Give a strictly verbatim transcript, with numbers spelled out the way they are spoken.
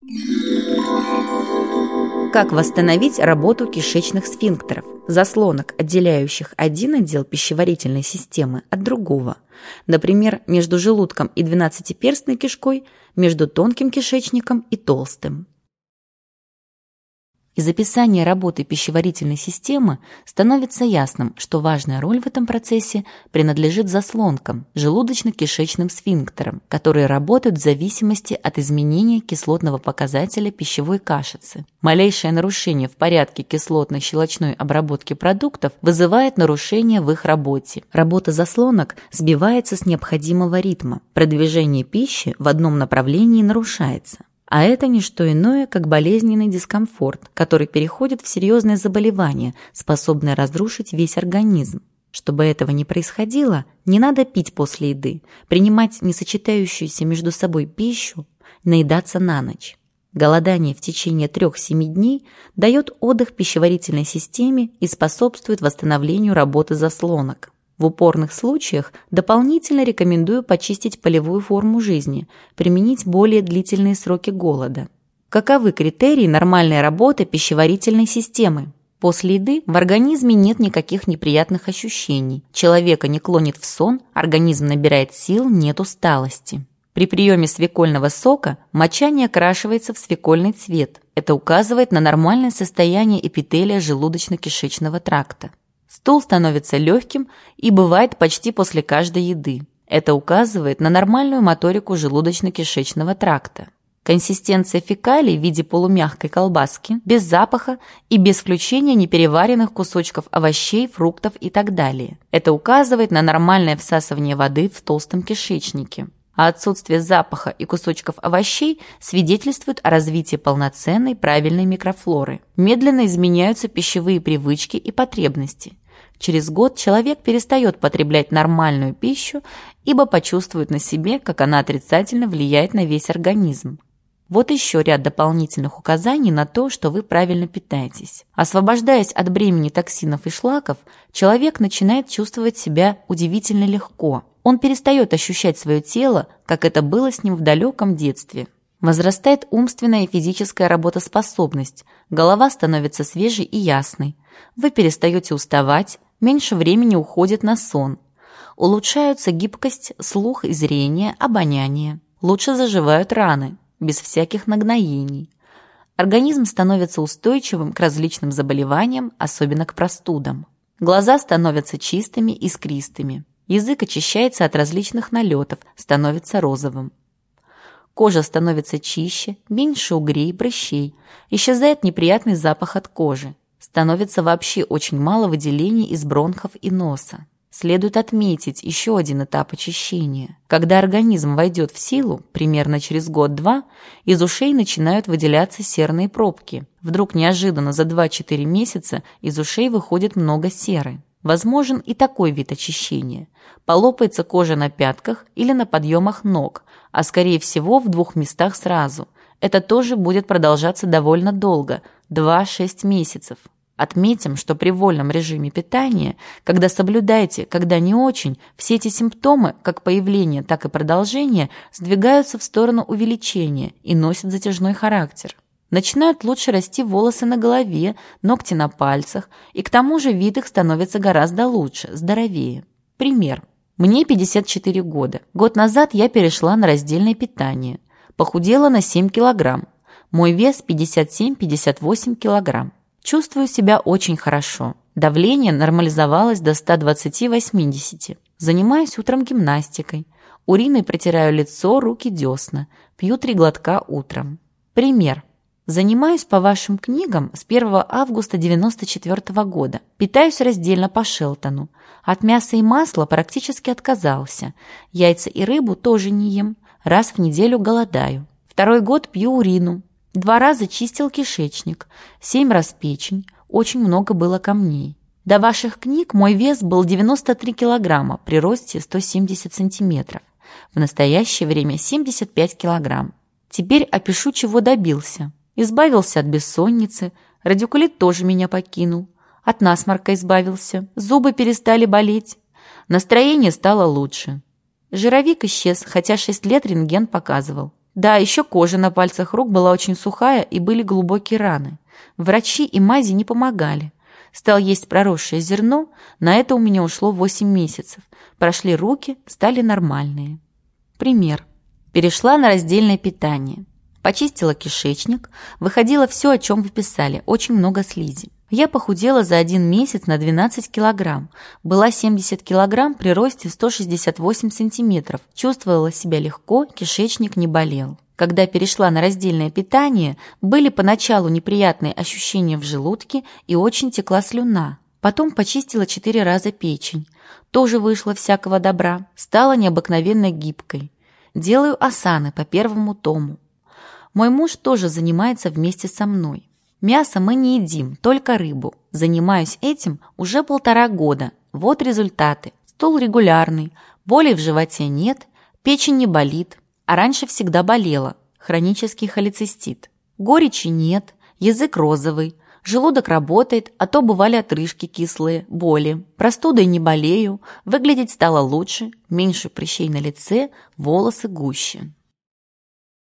Как восстановить работу кишечных сфинктеров, заслонок, отделяющих один отдел пищеварительной системы от другого, например, между желудком и двенадцатиперстной кишкой, между тонким кишечником и толстым. Из описания работы пищеварительной системы становится ясным, что важная роль в этом процессе принадлежит заслонкам, желудочно-кишечным сфинктерам, которые работают в зависимости от изменения кислотного показателя пищевой кашицы. Малейшее нарушение в порядке кислотно-щелочной обработки продуктов вызывает нарушение в их работе. Работа заслонок сбивается с необходимого ритма. Продвижение пищи в одном направлении нарушается. А это не что иное, как болезненный дискомфорт, который переходит в серьезное заболевание, способное разрушить весь организм. Чтобы этого не происходило, не надо пить после еды, принимать несочетающуюся между собой пищу, наедаться на ночь. Голодание в течение трех-семи дней дает отдых пищеварительной системе и способствует восстановлению работы заслонок. В упорных случаях дополнительно рекомендую почистить полевую форму жизни, применить более длительные сроки голода. Каковы критерии нормальной работы пищеварительной системы? После еды в организме нет никаких неприятных ощущений, человека не клонит в сон, организм набирает сил, нет усталости. При приеме свекольного сока моча не окрашивается в свекольный цвет. Это указывает на нормальное состояние эпителия желудочно-кишечного тракта. Стул становится легким и бывает почти после каждой еды. Это указывает на нормальную моторику желудочно-кишечного тракта. Консистенция фекалий в виде полумягкой колбаски, без запаха и без включения непереваренных кусочков овощей, фруктов и так далее. Это указывает на нормальное всасывание воды в толстом кишечнике. А отсутствие запаха и кусочков овощей свидетельствует о развитии полноценной правильной микрофлоры. Медленно изменяются пищевые привычки и потребности. Через год человек перестает потреблять нормальную пищу, ибо почувствует на себе, как она отрицательно влияет на весь организм. Вот еще ряд дополнительных указаний на то, что вы правильно питаетесь. Освобождаясь от бремени токсинов и шлаков, человек начинает чувствовать себя удивительно легко. Он перестает ощущать свое тело, как это было с ним в далеком детстве. Возрастает умственная и физическая работоспособность, голова становится свежей и ясной. Вы перестаете уставать, меньше времени уходит на сон. Улучшаются гибкость, слух и зрение, обоняние. Лучше заживают раны, без всяких нагноений. Организм становится устойчивым к различным заболеваниям, особенно к простудам. Глаза становятся чистыми, искристыми. Язык очищается от различных налетов, становится розовым. Кожа становится чище, меньше угрей, прыщей. Исчезает неприятный запах от кожи. Становится вообще очень мало выделений из бронхов и носа. Следует отметить еще один этап очищения. Когда организм войдет в силу, примерно через год-два, из ушей начинают выделяться серные пробки. Вдруг неожиданно за два-четыре месяца из ушей выходит много серы. Возможен и такой вид очищения. Полопается кожа на пятках или на подъемах ног, а скорее всего в двух местах сразу. Это тоже будет продолжаться довольно долго – два-шесть месяцев. Отметим, что при вольном режиме питания, когда соблюдаете, когда не очень, все эти симптомы, как появление, так и продолжение, сдвигаются в сторону увеличения и носят затяжной характер. Начинают лучше расти волосы на голове, ногти на пальцах, и к тому же вид их становится гораздо лучше, здоровее. Пример. Мне пятьдесят четыре года. Год назад я перешла на раздельное питание. Похудела на семь килограмм. Мой вес пятьдесят семь - пятьдесят восемь килограмм. Чувствую себя очень хорошо. Давление нормализовалось до ста двадцати - восьмидесяти. Занимаюсь утром гимнастикой. Уриной протираю лицо, руки, десна. Пью три глотка утром. Пример. Занимаюсь по вашим книгам с первого августа девяносто четвёртого года. Питаюсь раздельно по Шелтону. От мяса и масла практически отказался. Яйца и рыбу тоже не ем. Раз в неделю голодаю. Второй год пью урину. Два раза чистил кишечник. Семь раз печень. Очень много было камней. До ваших книг мой вес был девяносто три килограмма при росте сто семьдесят сантиметров. В настоящее время семьдесят пять килограмм. Теперь опишу, чего добился. Избавился от бессонницы, радикулит тоже меня покинул, от насморка избавился, зубы перестали болеть, настроение стало лучше. Жировик исчез, хотя шесть лет рентген показывал. Да, еще кожа на пальцах рук была очень сухая и были глубокие раны. Врачи и мази не помогали. Стал есть проросшее зерно, на это у меня ушло восемь месяцев. Прошли руки, стали нормальные. Пример. Перешла на раздельное питание. Почистила кишечник, выходило все, о чем вы писали, очень много слизи. Я похудела за один месяц на двенадцать килограмм. Была семьдесят килограмм при росте сто шестьдесят восемь сантиметров. Чувствовала себя легко, кишечник не болел. Когда перешла на раздельное питание, были поначалу неприятные ощущения в желудке и очень текла слюна. Потом почистила четыре раза печень. Тоже вышло всякого добра. Стала необыкновенно гибкой. Делаю асаны по первому тому. Мой муж тоже занимается вместе со мной. Мясо мы не едим, только рыбу. Занимаюсь этим уже полтора года. Вот результаты. Стул регулярный, болей в животе нет, печень не болит, а раньше всегда болела. Хронический холецистит. Горечи нет, язык розовый, желудок работает, а то бывали отрыжки кислые, боли. Простудой не болею, выглядеть стало лучше, меньше прыщей на лице, волосы гуще.